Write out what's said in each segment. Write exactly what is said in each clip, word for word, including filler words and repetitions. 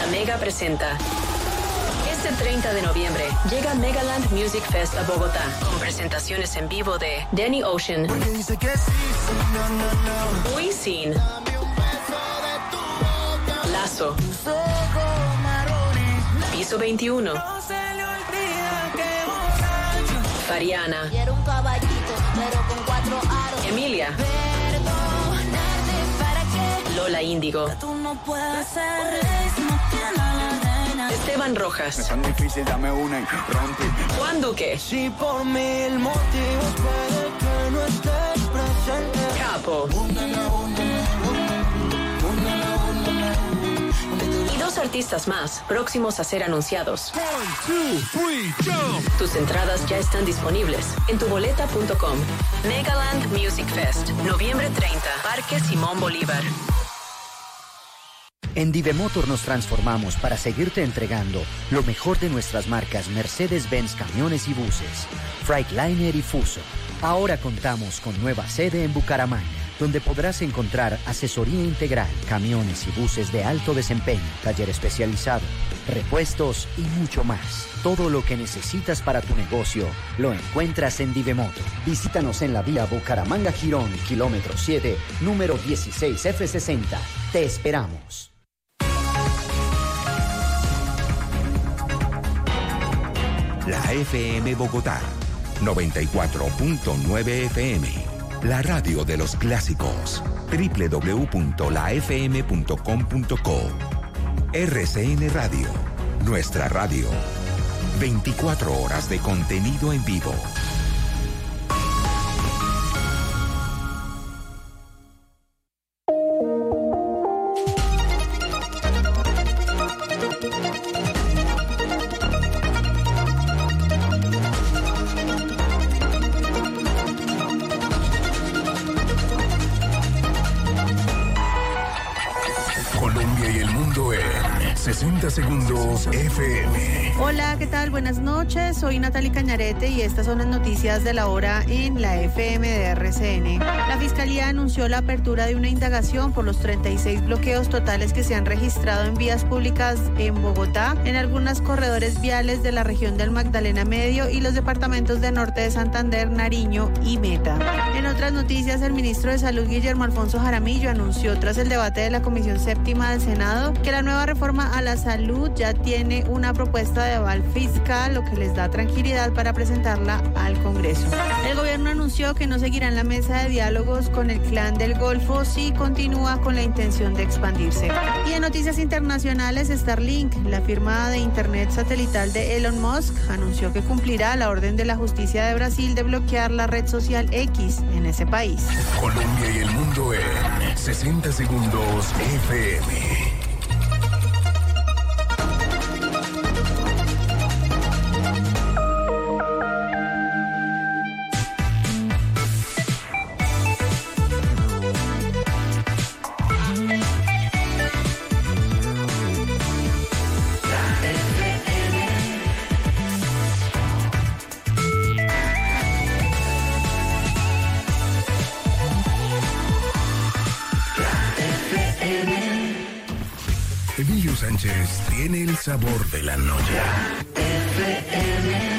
La Mega presenta. Este treinta de noviembre llega Megaland Music Fest a Bogotá, con presentaciones en vivo de Danny Ocean, Wisin, Lazo, Piso veintiuno, Fariana, Emilia, Lola Índigo, Esteban Rojas, Juan Duque, Capo y dos artistas más próximos a ser anunciados. Tus entradas ya están disponibles en tuboleta punto com. Megaland Music Fest, noviembre treinta, Parque Simón Bolívar. En Divemotor nos transformamos para seguirte entregando lo mejor de nuestras marcas Mercedes-Benz camiones y buses, Freightliner y Fuso. Ahora contamos con nueva sede en Bucaramanga, donde podrás encontrar asesoría integral, camiones y buses de alto desempeño, taller especializado, repuestos y mucho más. Todo lo que necesitas para tu negocio lo encuentras en Divemotor. Visítanos en la vía Bucaramanga-Girón, kilómetro siete, número dieciséis F sesenta. Te esperamos. La F M Bogotá, noventa y cuatro punto nueve F M. La radio de los clásicos. doble u doble u doble u punto la f m punto com punto co. R C N Radio, nuestra radio. veinticuatro horas de contenido en vivo. sesenta segundos F M. Hola, ¿qué tal? Buenas noches. Soy Natalie Cañarete y estas son las noticias de la hora en la F M de R C N. La Fiscalía anunció la apertura de una indagación por los treinta y seis bloqueos totales que se han registrado en vías públicas en Bogotá, en algunos corredores viales de la región del Magdalena Medio y los departamentos de Norte de Santander, Nariño y Meta. En otras noticias, el ministro de Salud, Guillermo Alfonso Jaramillo, anunció tras el debate de la Comisión Séptima del Senado que la nueva reforma a la salud ya tiene una propuesta de aval fiscal, lo que les da tranquilidad para presentarla al Congreso. El gobierno anunció que no seguirá en la mesa de diálogos con el Clan del Golfo si continúa con la intención de expandirse. Y en noticias internacionales, Starlink, la firma de internet satelital de Elon Musk, anunció que cumplirá la orden de la justicia de Brasil de bloquear la red social X en ese país. Colombia y el mundo en sesenta segundos F M. Emilio Sánchez tiene el sabor de la noche. F M.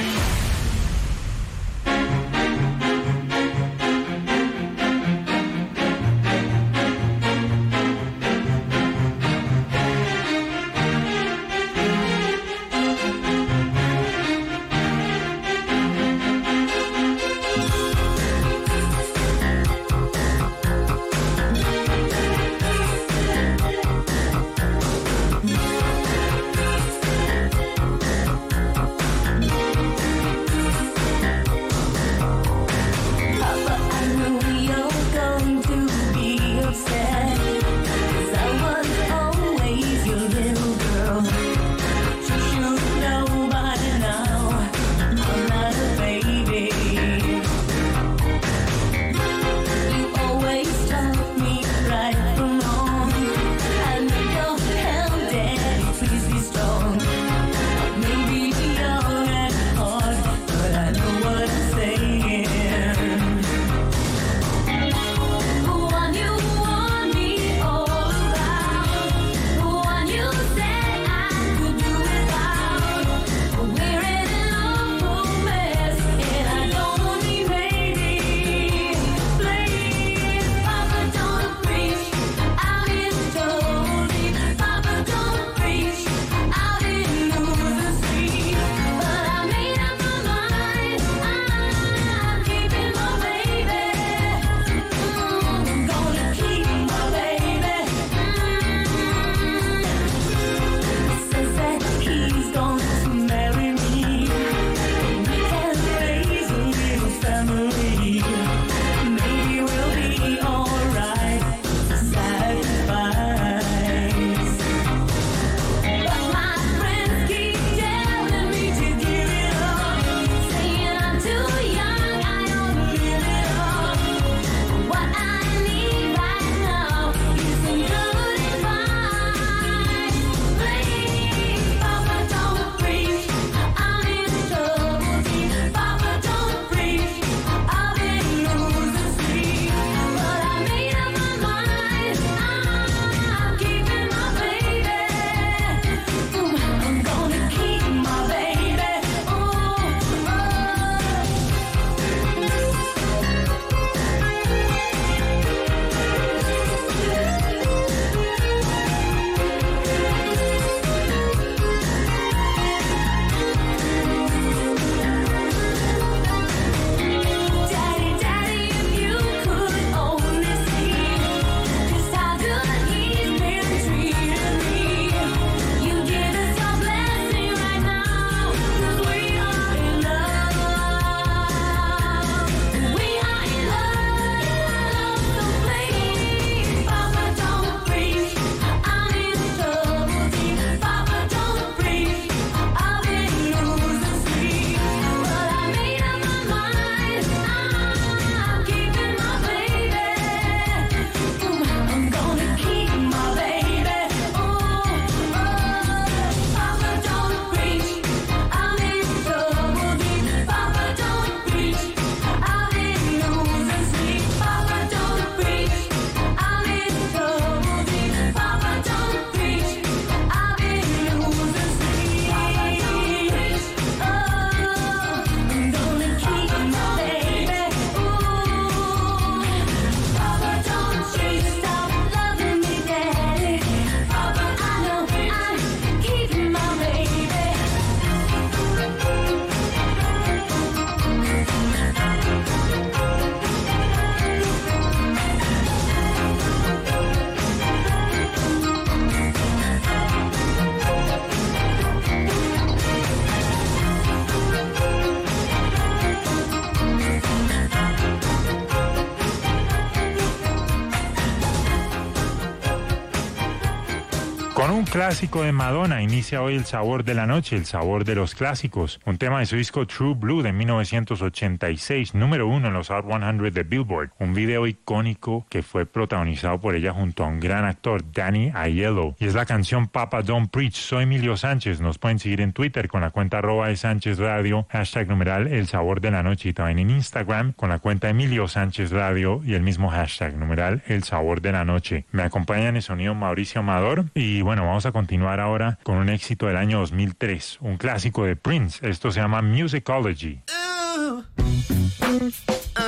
Con un clásico de Madonna inicia hoy el sabor de la noche, el sabor de los clásicos. Un tema de su disco True Blue de mil novecientos ochenta y seis, número uno en los Hot cien de Billboard. Un video icónico que fue protagonizado por ella junto a un gran actor, Danny Aiello. Y es la canción Papa Don't Preach. Soy Emilio Sánchez. Nos pueden seguir en Twitter con la cuenta arroba de Sánchez Radio, hashtag numeral el sabor de la noche. Y también en Instagram con la cuenta Emilio Sánchez Radio y el mismo hashtag numeral el sabor de la noche. Me acompaña en el sonido Mauricio Amador y bueno, vamos a continuar ahora con un éxito del año dos mil tres, un clásico de Prince. Esto se llama Musicology. Uh, uh,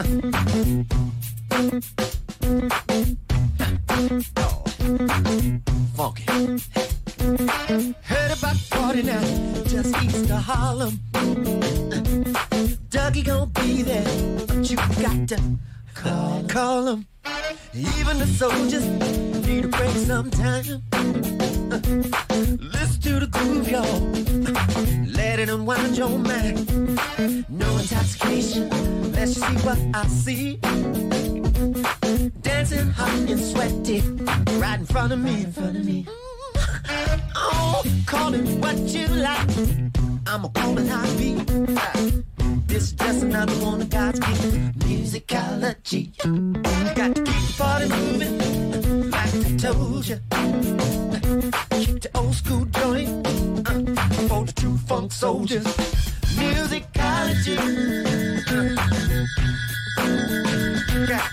oh, funky. Heard about the party now, just east of Harlem. Dougie gon' be there, but you got to call, call him. Even the soldiers need a break sometime. Uh, listen to the groove, y'all. Let it unwind your mind. No intoxication, let's see what I see. Dancing hot and sweaty, right in front of me, in front of me. Oh, call it what you like. I'ma call it how it be. This is just another one of God's gift, musicology. Got to keep the party moving, like I told you. Keep the old school joint uh, for the true funk soldiers. Musicology. Uh, yeah.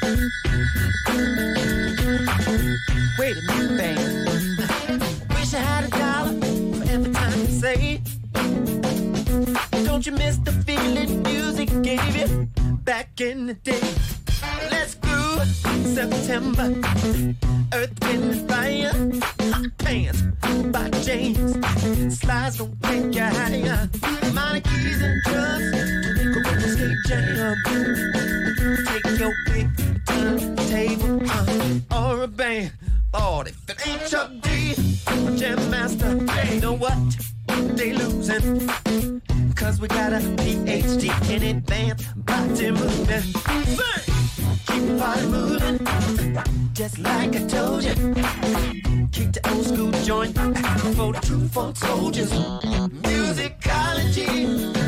Wait a minute, band. Wish I had a dollar for every time you say. Don't you miss the feeling music gave you back in the day? Let's groove September, Earth, Wind and Fire. Hot Pants by James, slides don't take you higher. Minor keys and drums to make a roller skate jam. Take your pick, turntable uh, or a band. Lord, if it ain't Chuck D, Jam Master, you know what? They losing, cause we got a P H D in advanced body movement. Keep the body moving, just like I told you. Keep the old school joint for the true funk soldiers. Musicology.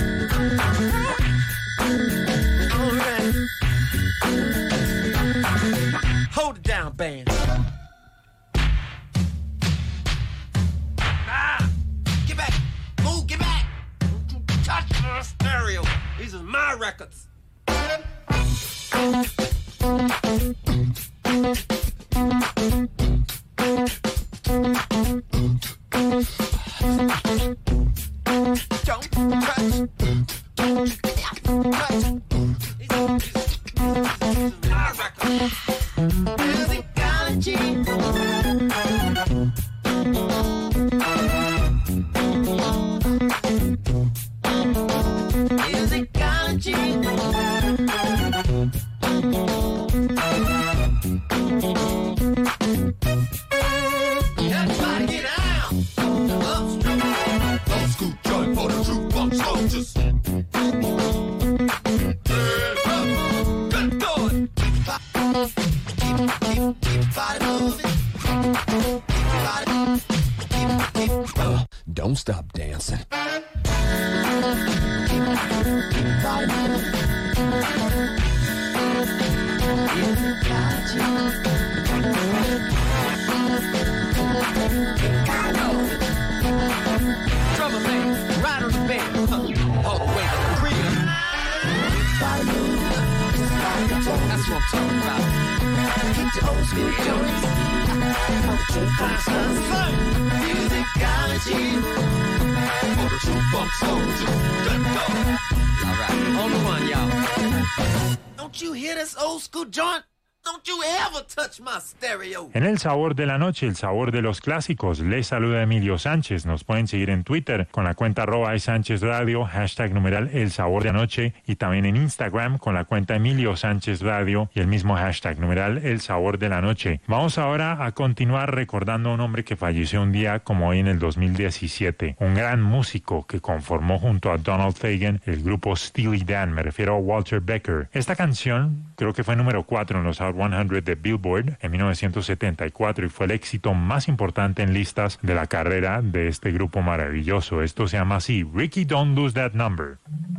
Alright. Hold it down, band. Touch my stereo. These are my records. Don't touch. Don't touch. These are my records. Musicology. Musicology. Everybody get out. Old school joint for the true funk soldiers. Good going. Keep, keep, keep body moving. Keep body, keep, keep, uh, don't stop dancing. Drummer man, right on the band, all the way to the crib. That's what I'm talking about. Keep the old school joints. Musicology. For the true funk soldiers. Good going. All right, on the one, y'all. Don't you hear this old school joint? Don't you ever touch my stereo. En el sabor de la noche, el sabor de los clásicos, les saluda Emilio Sánchez. Nos pueden seguir en Twitter con la cuenta arroba de Sánchez Radio, hashtag numeral el sabor de la noche, y también en Instagram con la cuenta Emilio Sánchez Radio y el mismo hashtag numeral el sabor de la noche. Vamos ahora a continuar recordando a un hombre que falleció un día como hoy en el dos mil diecisiete, un gran músico que conformó junto a Donald Fagen el grupo Steely Dan. Me refiero a Walter Becker. Esta canción creo que fue número cuatro en los Hot Hot cien de Billboard en mil novecientos setenta y cuatro y fue el éxito más importante en listas de la carrera de este grupo maravilloso. Esto se llama así, Ricky Don't Lose That Number.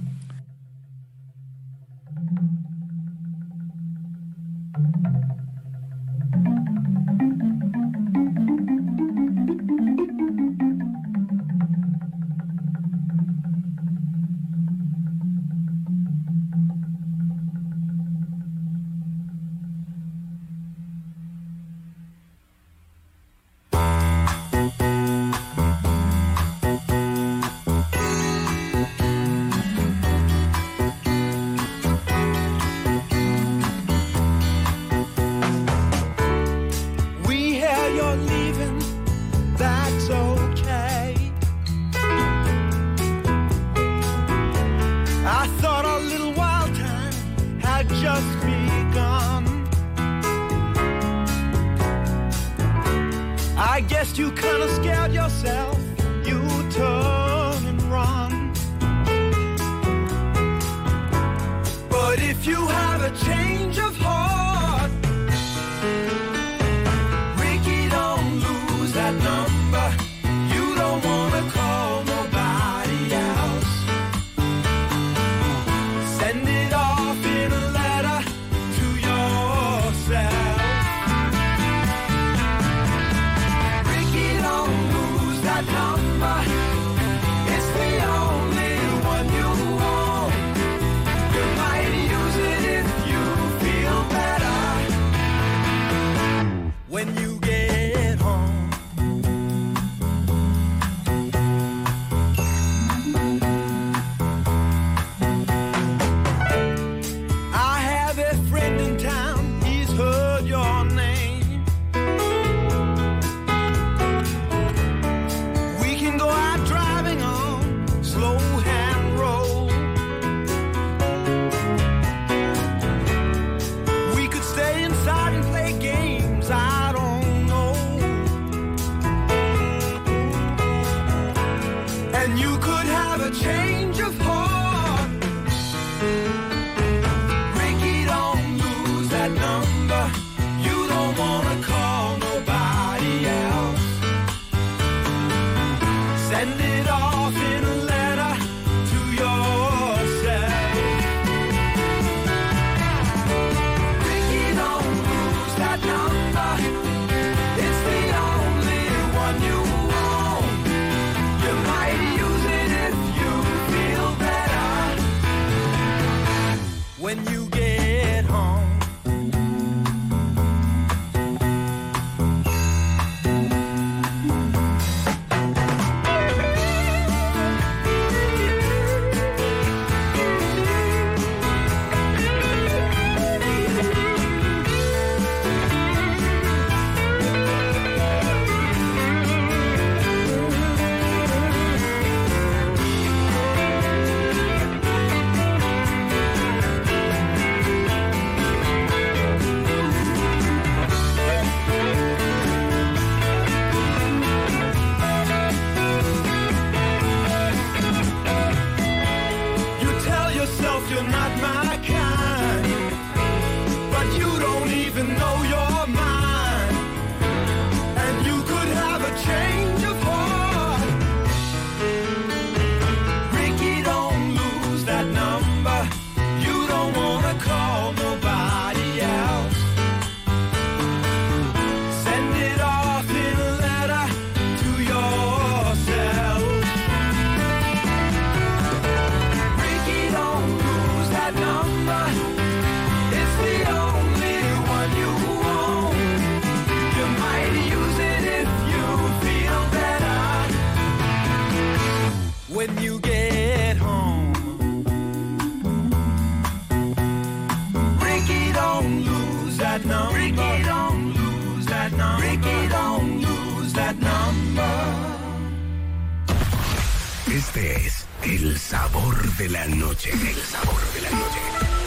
Este es el sabor de la noche. El sabor de la noche.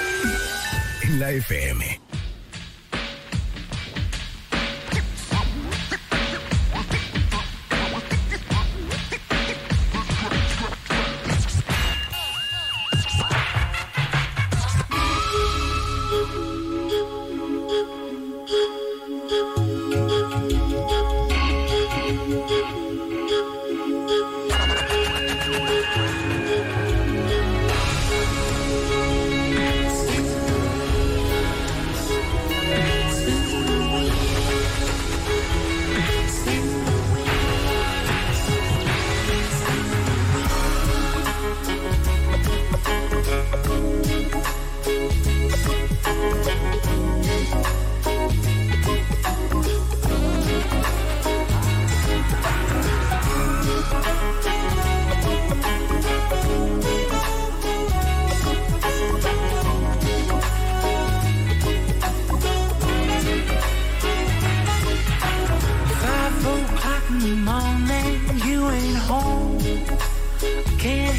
En la F M.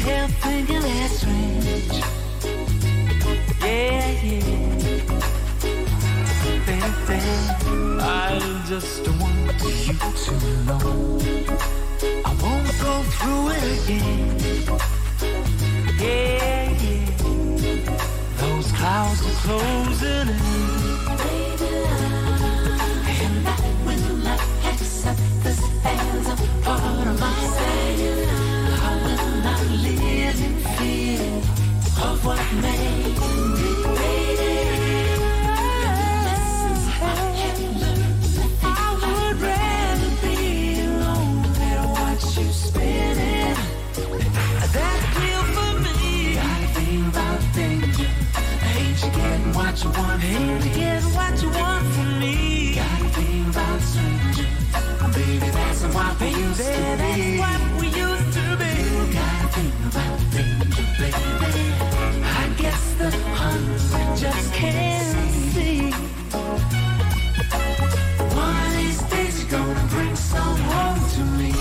help thinking that's strange. Yeah, yeah. Baby, I just want you to know I won't go through it again. Yeah, yeah. Those clouds are closing in. Baby, and I will not accept this as a part of myself. I will not live in fear of what may be. Baby, lessons I have learned, I would rather be alone than watch you spinning. That feel for me. Gotta think about danger. Ain't you getting what you want? Ain't you getting what you want from me? Gotta think about strangers. Baby, that's what we used to be. That's what we used to be. You gotta think about danger, baby. I guess the hunger just can't see. One of these days you're gonna bring some home to me.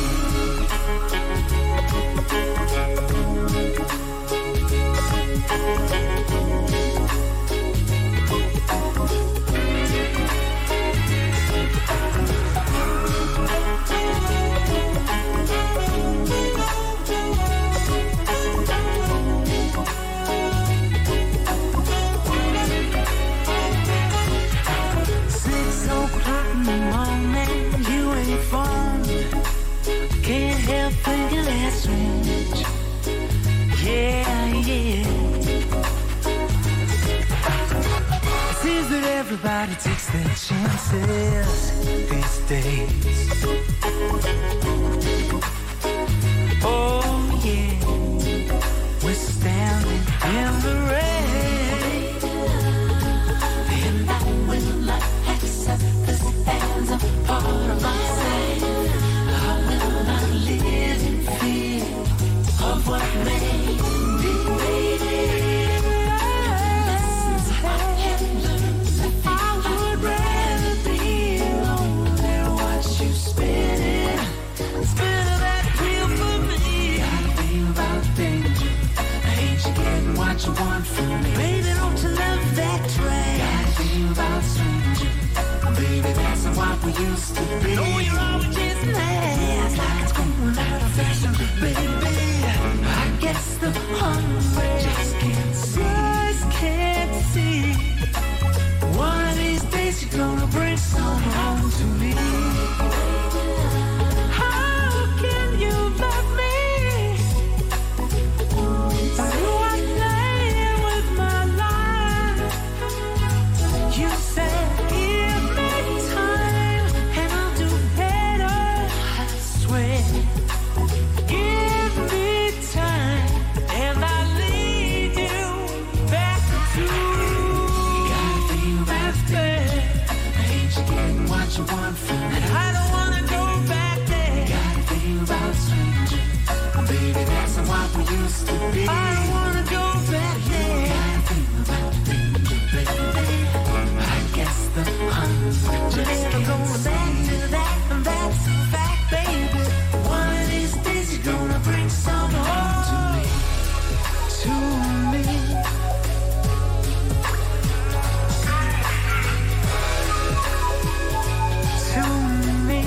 Six o'clock in the morning, you ain't phone. Can't help thinking that's strange. Yeah, yeah. It seems that everybody takes their chances these days. Oh yeah, we're standing in the rain, and I will not accept this as a part of myself. I will not live in fear of what may be. Lessons I have learned, I would rather be alone than watch you spinning. Spinning that wheel for me. Gotta think about danger. Ain't you getting what you want from me? Baby, don't you love that train? Gotta think about strangers. Baby, that's what we used to be. No, you're always chasing ass like it's going out of fashion, baby. I guess the hunger just can't see, just can't see. One of these days you're gonna bring some home to me. How can you love me? You are playing with my life. You said give me time and I'll do better, I swear. Give me time and I'll lead you back to. You gotta think about that. Ain't you getting what you want from me? And I don't wanna go back there. You gotta think about strangers. Baby, that's what we used to be. I don't wanna go back there. You gotta think about danger, baby. I guess the hunger just can't go back to that, and that's a fact, baby. One of these days you're gonna bring some home to me, to me. To me.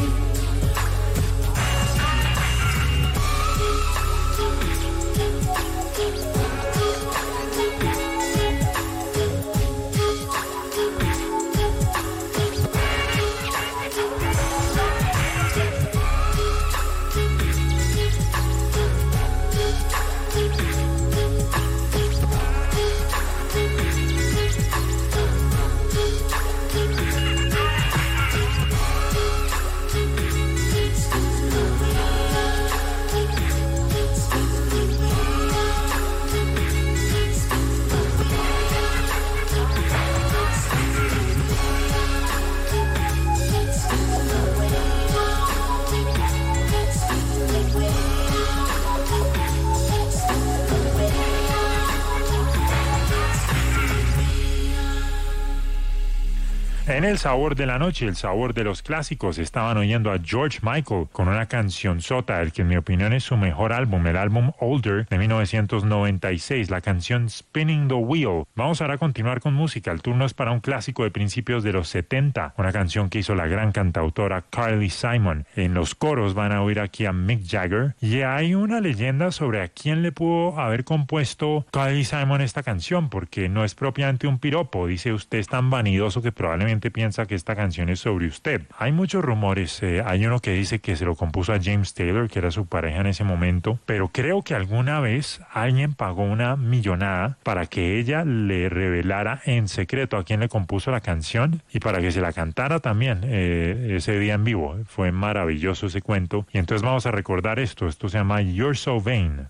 En el sabor de la noche, el sabor de los clásicos, estaban oyendo a George Michael con una canción sota, el que en mi opinión es su mejor álbum, el álbum Older de mil novecientos noventa y seis, la canción Spinning the Wheel. Vamos ahora a continuar con música. El turno es para un clásico de principios de los setenta, una canción que hizo la gran cantautora Carly Simon. En los coros van a oír aquí a Mick Jagger y hay una leyenda sobre a quién le pudo haber compuesto Carly Simon esta canción, porque no es propiamente un piropo. Dice: usted es tan vanidoso que probablemente piensa que esta canción es sobre usted. Hay muchos rumores, eh, hay uno que dice que se lo compuso a James Taylor, que era su pareja en ese momento, pero creo que alguna vez alguien pagó una millonada para que ella le revelara en secreto a quién le compuso la canción y para que se la cantara también eh, ese día en vivo. Fue maravilloso ese cuento, y entonces vamos a recordar esto. Esto se llama You're So Vain.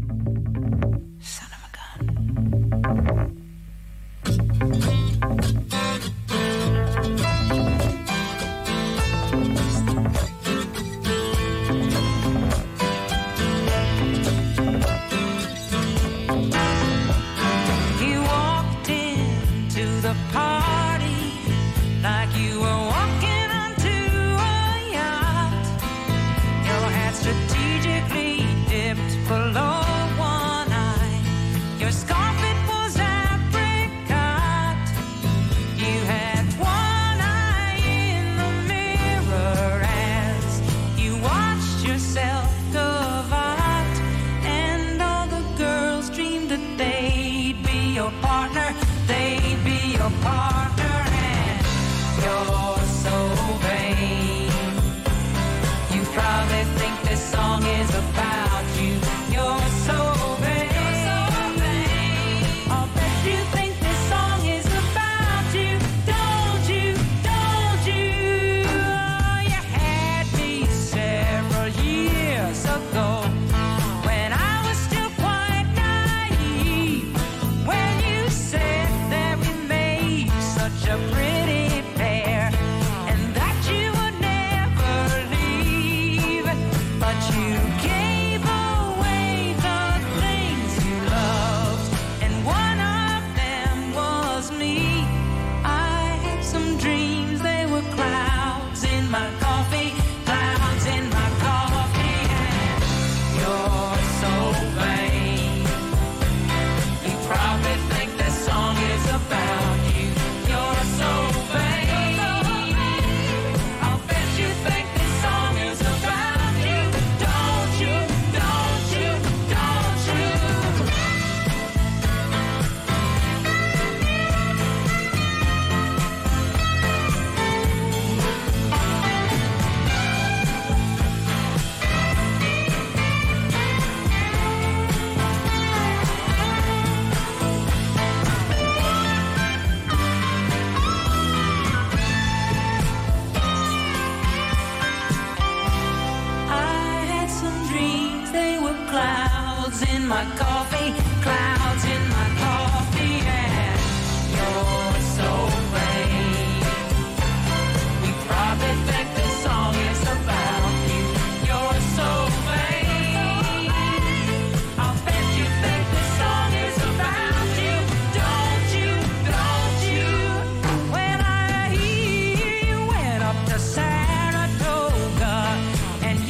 Son of a gun.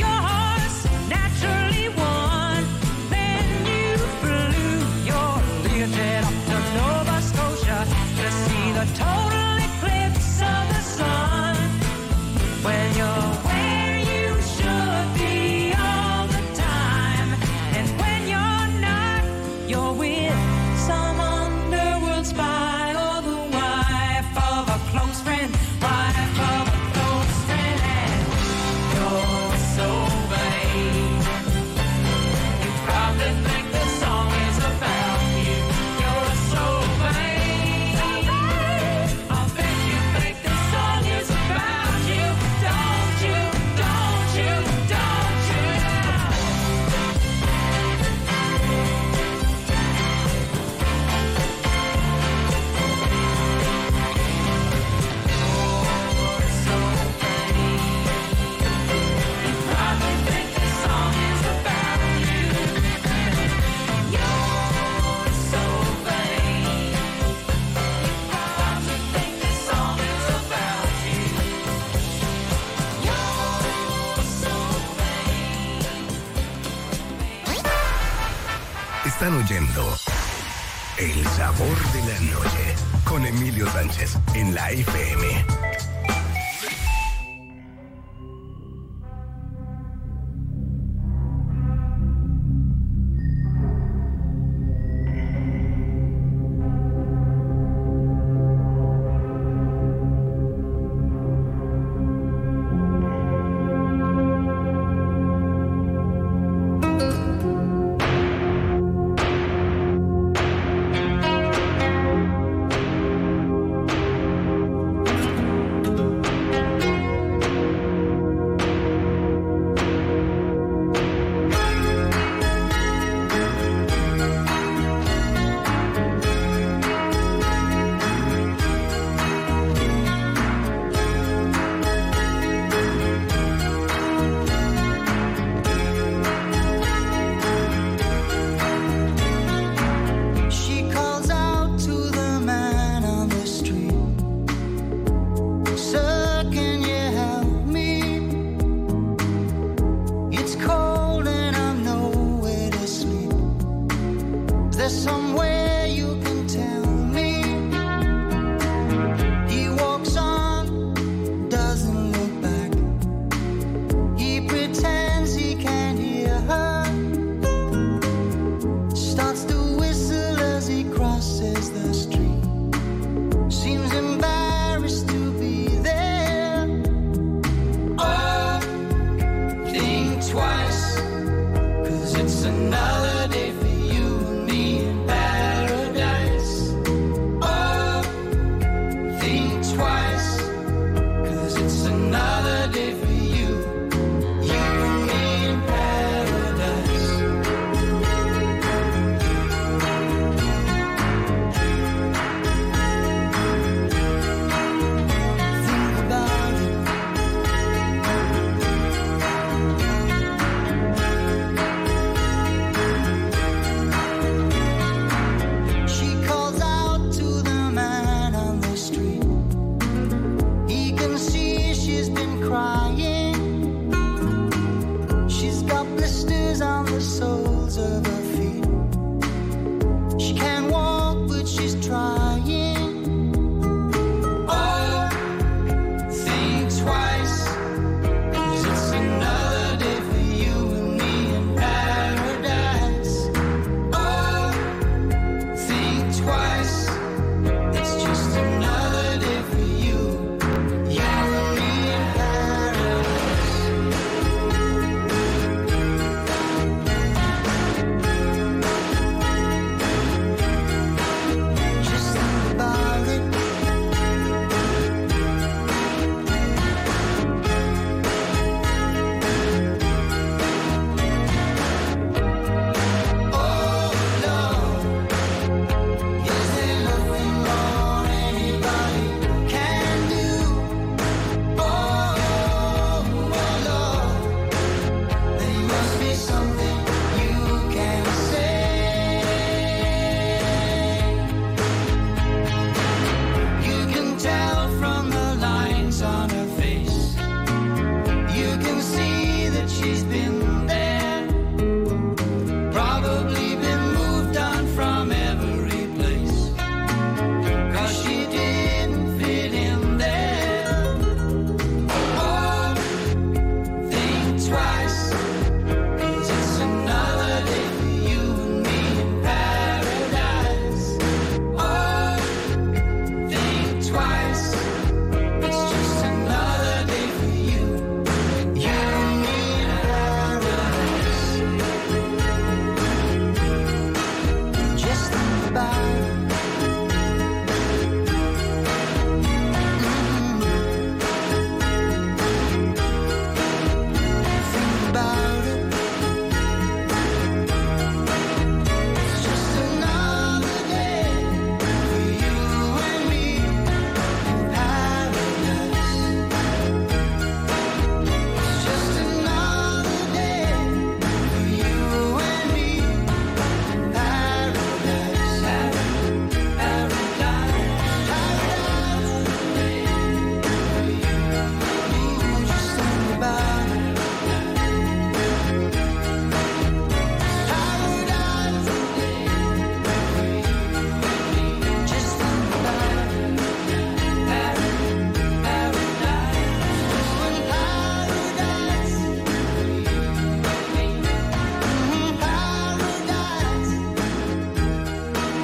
Naturally won, then you blew your Están oyendo El Sabor de la Noche con Emilio Sánchez en la F M.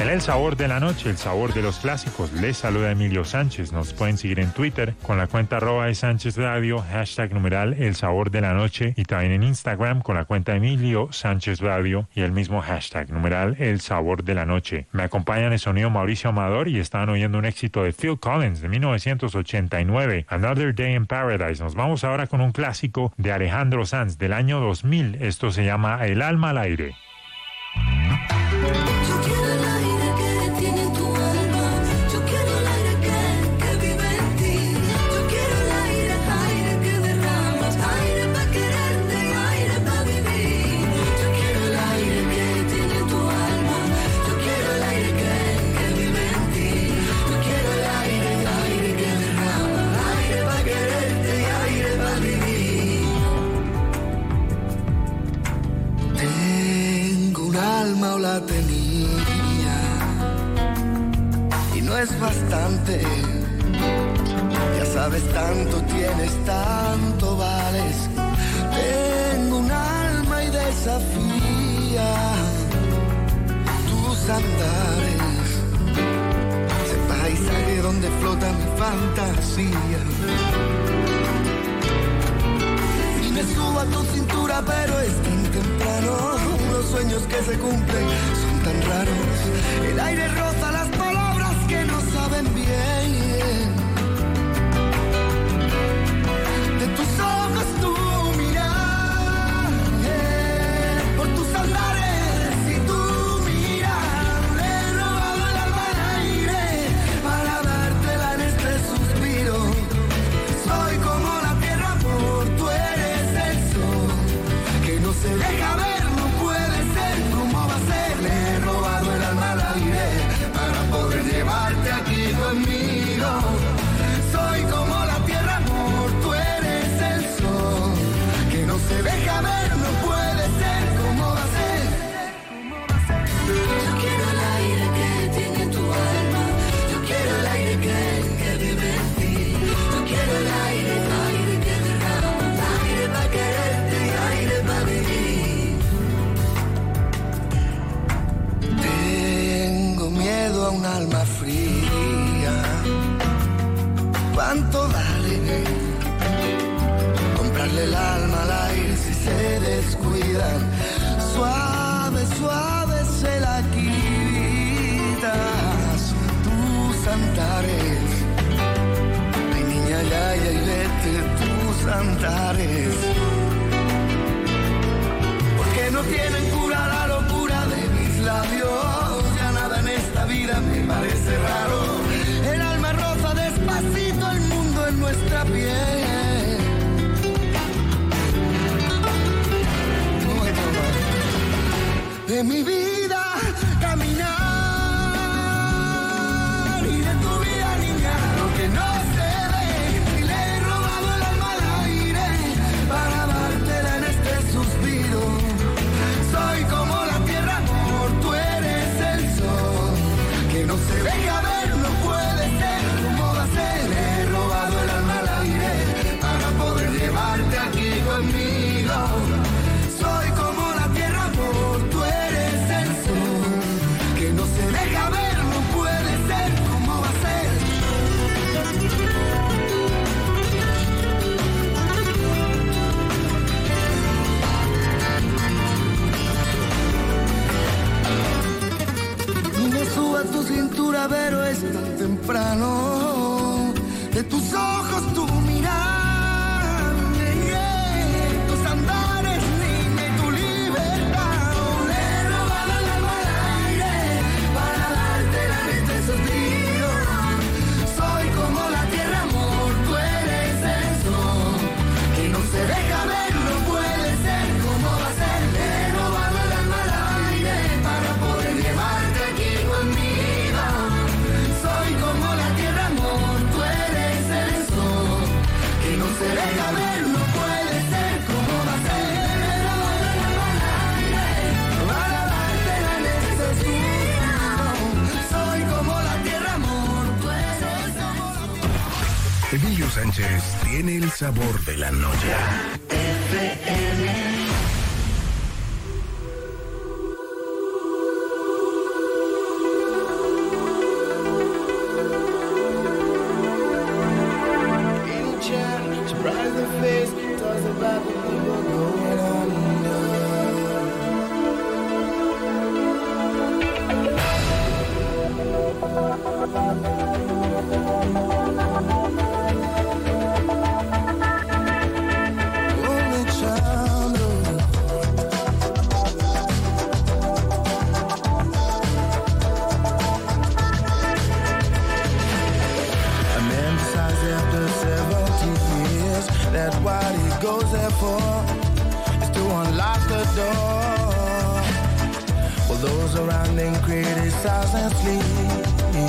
En El Sabor de la Noche, el sabor de los clásicos, les saluda Emilio Sánchez. Nos pueden seguir en Twitter con la cuenta arroba de Sánchez Radio, hashtag numeral El Sabor de la Noche, y también en Instagram con la cuenta Emilio Sánchez Radio y el mismo hashtag numeral El Sabor de la Noche. Me acompaña en el sonido Mauricio Amador y estaban oyendo un éxito de Phil Collins de mil novecientos ochenta y nueve, Another Day in Paradise. Nos vamos ahora con un clásico de Alejandro Sanz del año dos mil. Esto se llama El alma al aire. Yo quiero el aire que tiene tu alma, yo quiero el aire que, que vive en ti, yo quiero el aire, aire que derramas, aire para quererte, aire para vivir, yo quiero el aire que tiene tu alma, yo quiero el aire que, que vive en ti, yo quiero el aire, aire que derramas, aire para quererte, aire para vivir. Tengo un alma o la tenía y no es bastante. Ya sabes, tanto tienes, tanto vales. Tengo un alma y desafía tus andares, ese paisaje donde flota mi fantasía. Y me subo a tu cintura, pero es tan temprano. Los sueños que se cumplen son tan raros. El aire roza las palabras que no saben bien. De tus ojos tu mirar, eh, por tus andares y tu mirar. Le he robado el alma al aire para dártela en este suspiro. Soy como la tierra, amor, tú eres el sol que no se deja ver. Llevarte aquí conmigo. Soy como la tierra, amor, tú eres el sol que no se deja ver, no puede ser. ¿Cómo va a ser? Yo quiero el aire que tiene tu alma, yo quiero el aire que, que vive en ti, yo quiero el aire, aire que derrama, aire para quererte y aire para vivir. Tengo miedo a un alma fría. ¿Cuánto vale comprarle el alma al aire si se descuidan? Suave, suave se la quitas tus andares. Ay, niña, ya, ya, y vete tus andares. Porque no tienen cura la locura de mis labios. Ya nada en esta vida me parece raro. El alma roza despacito el mundo en nuestra piel. De mi vida caminar y de tu vida, niña, lo que no se ve. Y le he robado el alma al aire para dártela en este suspiro. Soy como la tierra, amor, tú eres el sol que no se deja ver, no puede ser. ¿Cómo va a ser? Le he robado el alma al aire para poder llevarte aquí conmigo. Soy como la tierra, amor, tú eres el sol que no se deja ver, no puede ser. ¿Cómo va a ser? Y me subo a tu cintura, pero es tan temprano. De tus ojos tu mirar, yeah, tus andares, niña, y tu libertad. Le he robado el alma al aire para dártela en este suspiro. Soy como la tierra, amor, tú eres el sol que no se deja ver, no puede ser. ¿Cómo va a ser? Le he robado el alma al aire para poder llevarte aquí conmigo. Soy como la tierra, amor, tú eres el sol que no se deja ver, no puede ser. ¿Cómo va a ser? Le he robado el alma al aire para dártela en este suspiro. Soy como la tierra, amor, tú eres el sol. Emilio Sánchez tiene el sabor de la noche. Well, those around them criticize and sleep.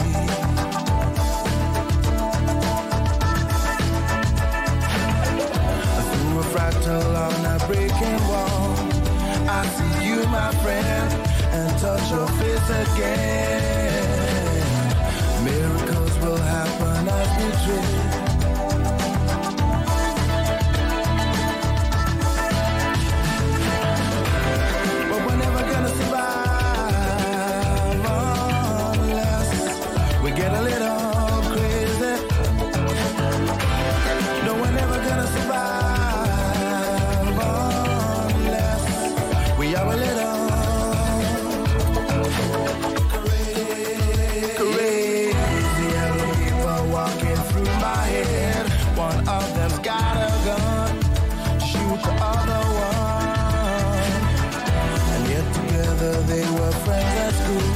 Through a fractal on a breaking wall, I see you, my friend, and touch your face again. Miracles will happen as we drift. But we're never gonna survive unless we get a little crazy. No, we're never gonna survive unless we are a little one of them's got a gun, shoot the other one, and yet together they were friends at school.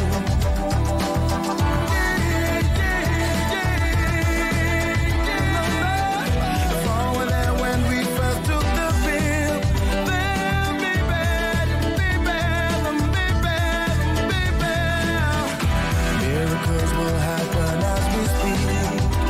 If all were there when we first took the field, then be bad, be bad, be bad, be bad. Miracles will happen as we speak.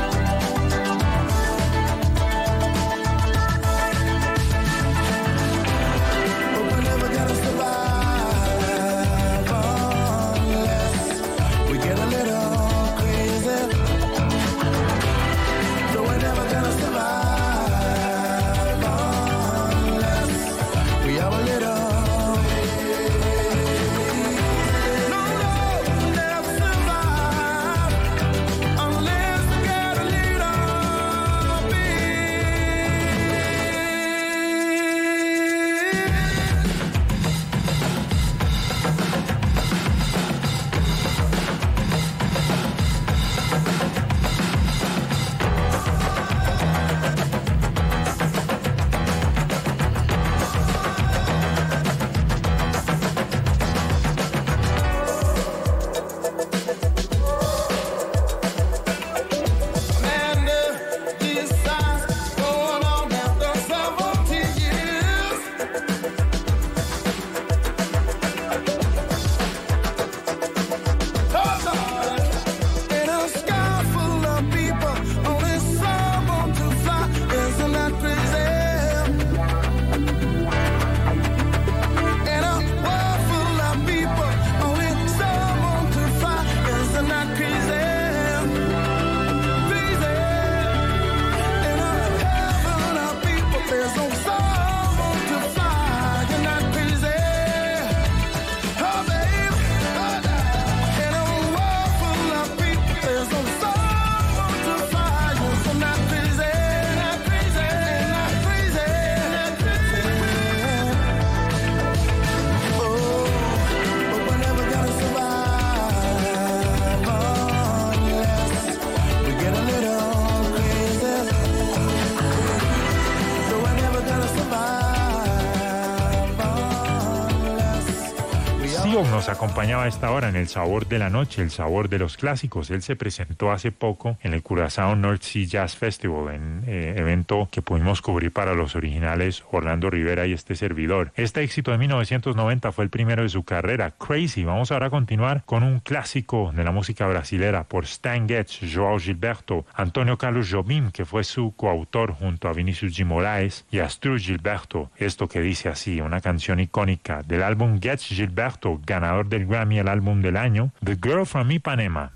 Nos acompañaba a esta hora en El Sabor de la Noche, el sabor de los clásicos. Él se presentó hace poco en el Curaçao North Sea Jazz Festival, en eh, evento que pudimos cubrir para los originales Orlando Rivera y este servidor. Este éxito de mil novecientos noventa fue el primero de su carrera, Crazy. Vamos ahora a continuar con un clásico de la música brasilera por Stan Getz, João Gilberto, Antonio Carlos Jobim, que fue su coautor junto a Vinicius de Moraes y Astrud Gilberto. Esto que dice así, una canción icónica del álbum Getz Gilberto, ganador del Grammy el álbum del año, The Girl from Ipanema.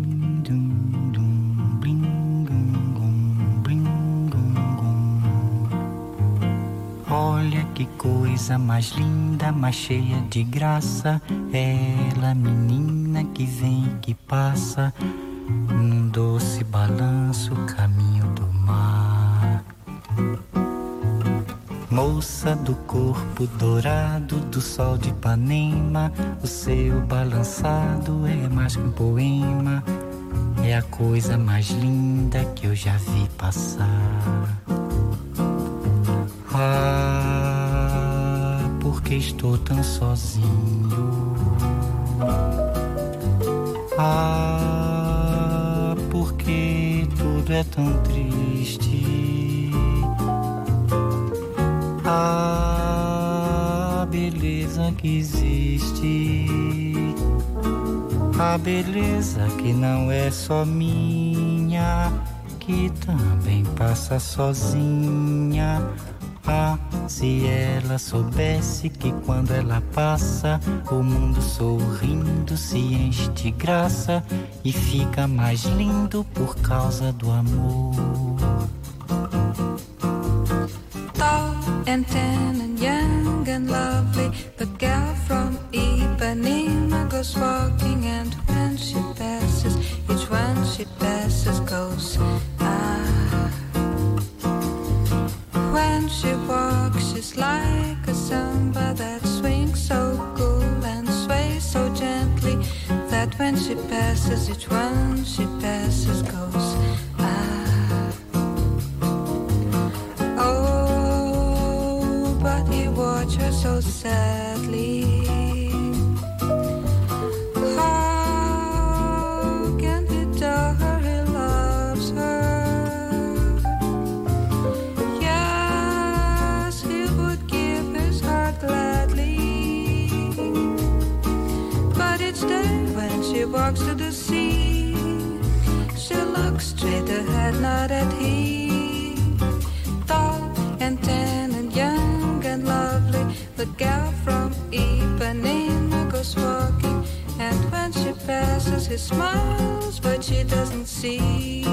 Olha que coisa mais linda, mais cheia de graça, ela, menina que vem e que passa, num doce balanço, caminho do mar. Moça do corpo dourado do sol de Ipanema, o seu balançado é mais que um poema, é a coisa mais linda que eu já vi passar. Ah, porque estou tão sozinho. Ah, porque tudo é tão triste. Ah, beleza beleza que existe, a beleza que não é só minha, que também passa sozinha. Ah, se ela soubesse que quando ela passa, o mundo sorrindo se enche de graça e fica mais lindo por causa do amor. Tall and tan and young and lovely, the girl from Ipanema goes walking, and when she passes, each one she passes goes ah. When she walks, she's like a samba that swings so cool and sways so gently that when she passes, each one she passes goes ah. Oh, but he watched her so sadly. How can he tell her he loves her? She walks to the sea, she looks straight ahead, not at him. Tall and tan and young and lovely, the gal from Ipanema goes walking, and when she passes, he smiles, but she doesn't see.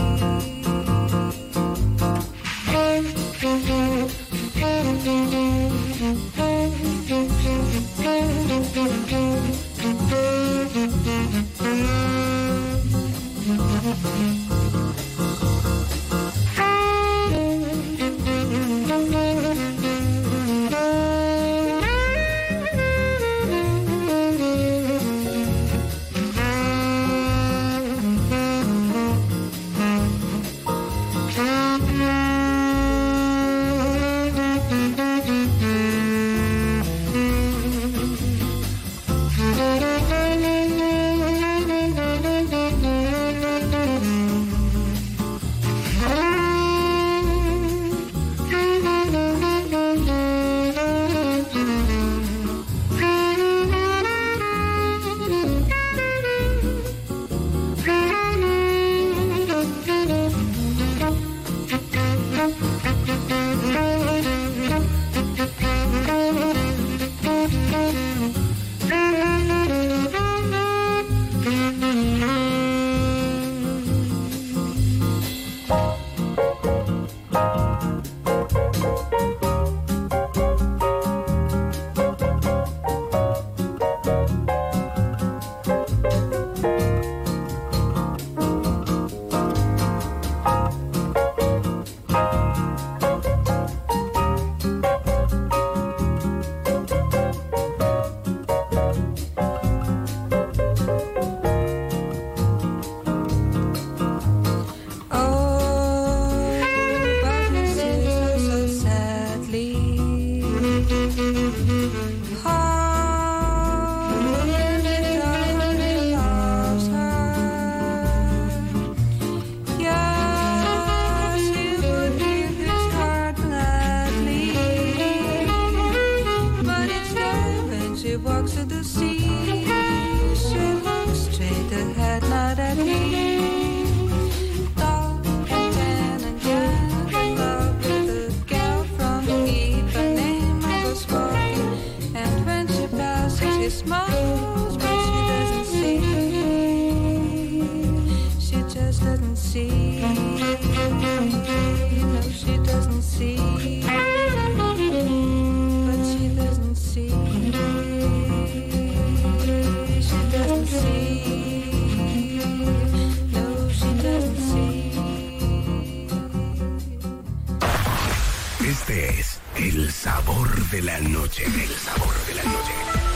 Este es el sabor de la noche, el sabor de la noche.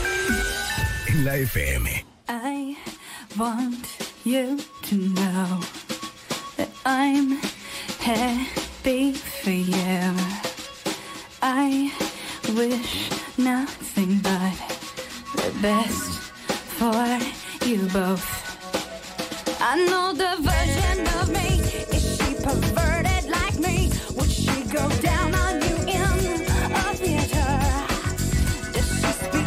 En la F M. I want you to know that I'm happy for you. I wish nothing but the best for you both. I know the version of me, is she perverted like me? Would she go down on you in a theater? Does she speak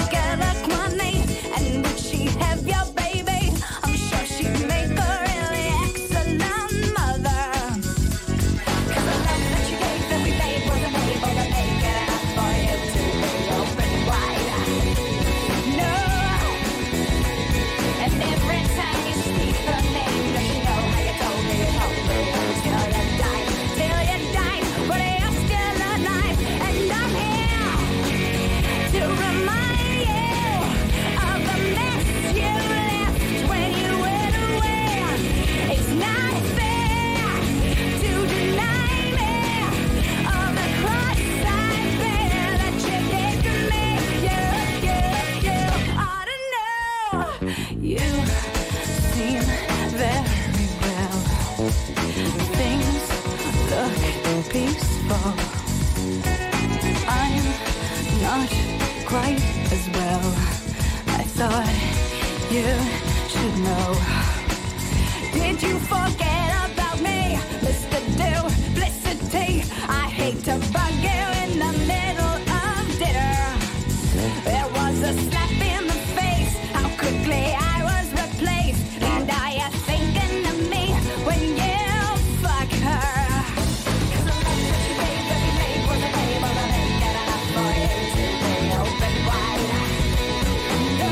quite as well. I thought you should know. Did you forget about me, Mister Duplicity? I hate to bug you in the middle of dinner. There was a slap in the face, how quickly I was replaced. And are you thinking of me when you fuck her? 'Cause the love that you gave every night was a name of a man, and enough for you to be open wide. No.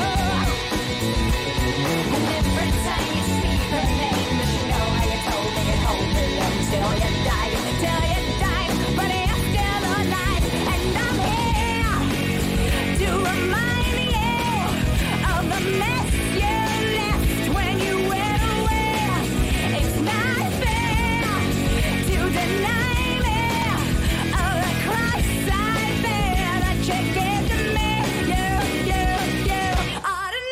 And every time you speak her name, does she know how you told me and hold me until you died, till you died, but you're still alive, and I'm here to remind you of the mess you left when you went away. It's not fair to deny me of the cross I bear that you gave to me. You, you, you ought to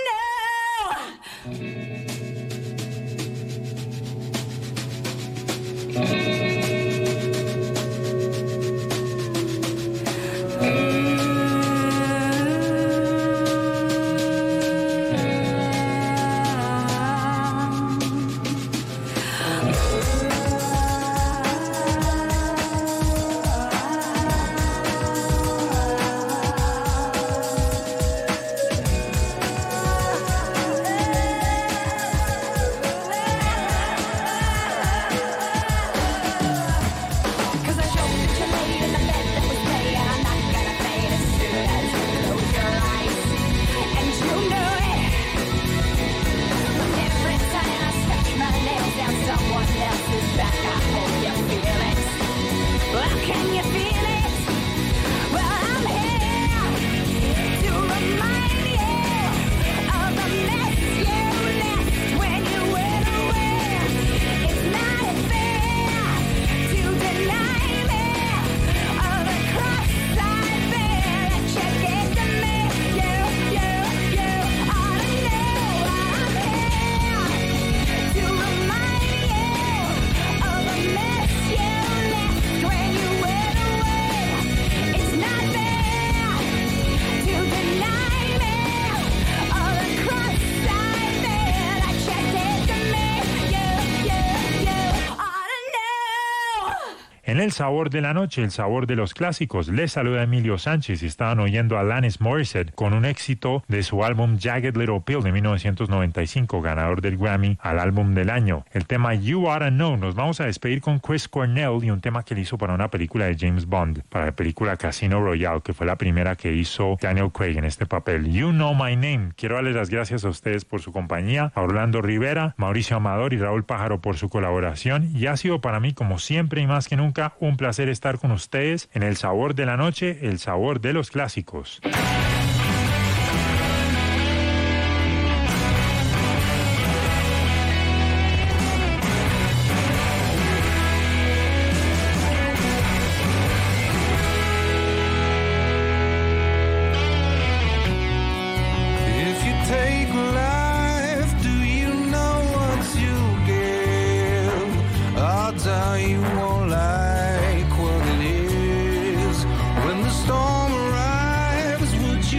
En el sabor de la noche, el sabor de los clásicos, les saluda Emilio Sánchez y estaban oyendo a Alanis Morissette con un éxito de su álbum Jagged Little Pill de mil novecientos noventa y cinco, ganador del Grammy al álbum del año. El tema You Oughta Know. Nos vamos a despedir con Chris Cornell y un tema que él hizo para una película de James Bond, para la película Casino Royale, que fue la primera que hizo Daniel Craig en este papel. You Know My Name. Quiero darles las gracias a ustedes por su compañía, a Orlando Rivera, Mauricio Amador y Raúl Pájaro por su colaboración, y ha sido para mí, como siempre y más que nunca, un placer estar con ustedes en el sabor de la noche, el sabor de los clásicos. Storm arrives, would you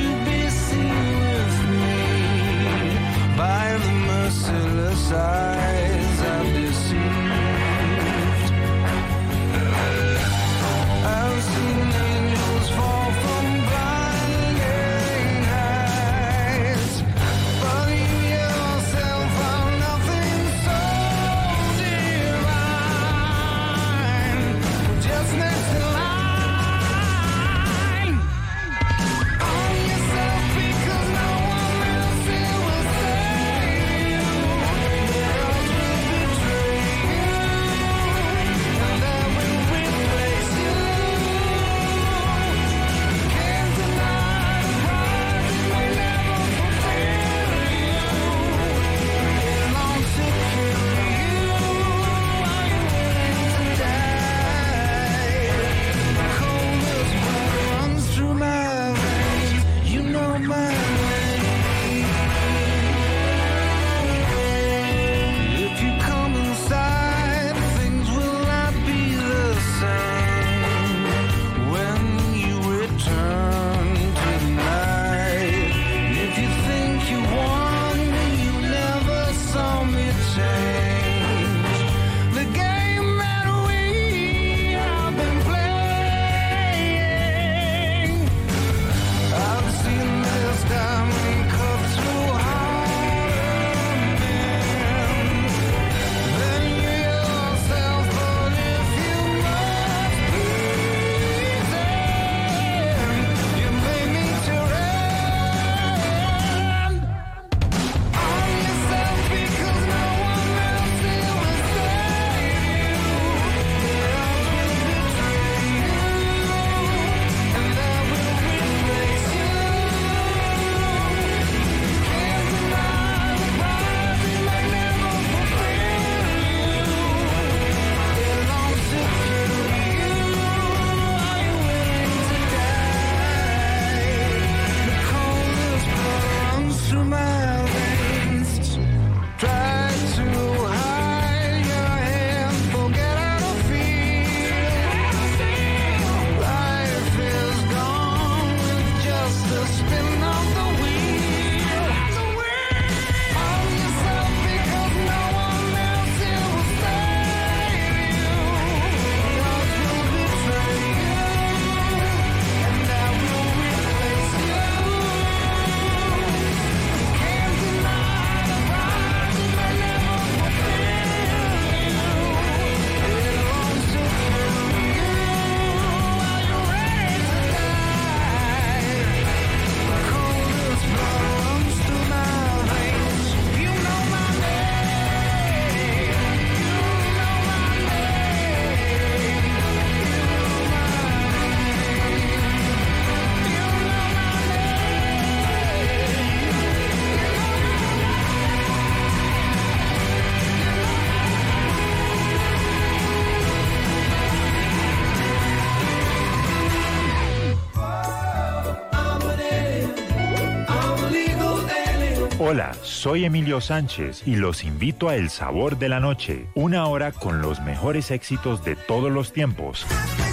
Hola, soy Emilio Sánchez y los invito a El Sabor de la Noche, una hora con los mejores éxitos de todos los tiempos.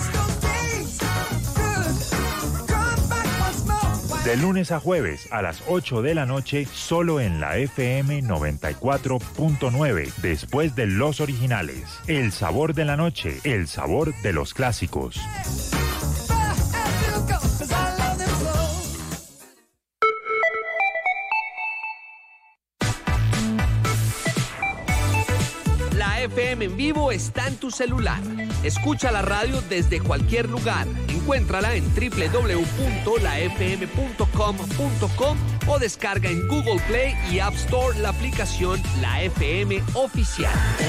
De lunes a jueves a las ocho de la noche, solo en la F M noventa y cuatro punto nueve, después de los originales. El Sabor de la Noche, el sabor de los clásicos. La F M en vivo está en tu celular. Escucha la radio desde cualquier lugar. Encuéntrala en doble u doble u doble u punto la f m punto com punto com o descarga en Google Play y App Store la aplicación La F M Oficial.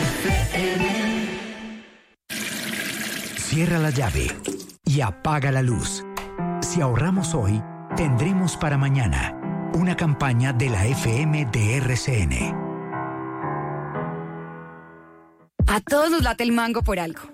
Cierra la llave y apaga la luz. Si ahorramos hoy, tendremos para mañana. Una campaña de la F M de R C N. A todos nos late el mango por algo.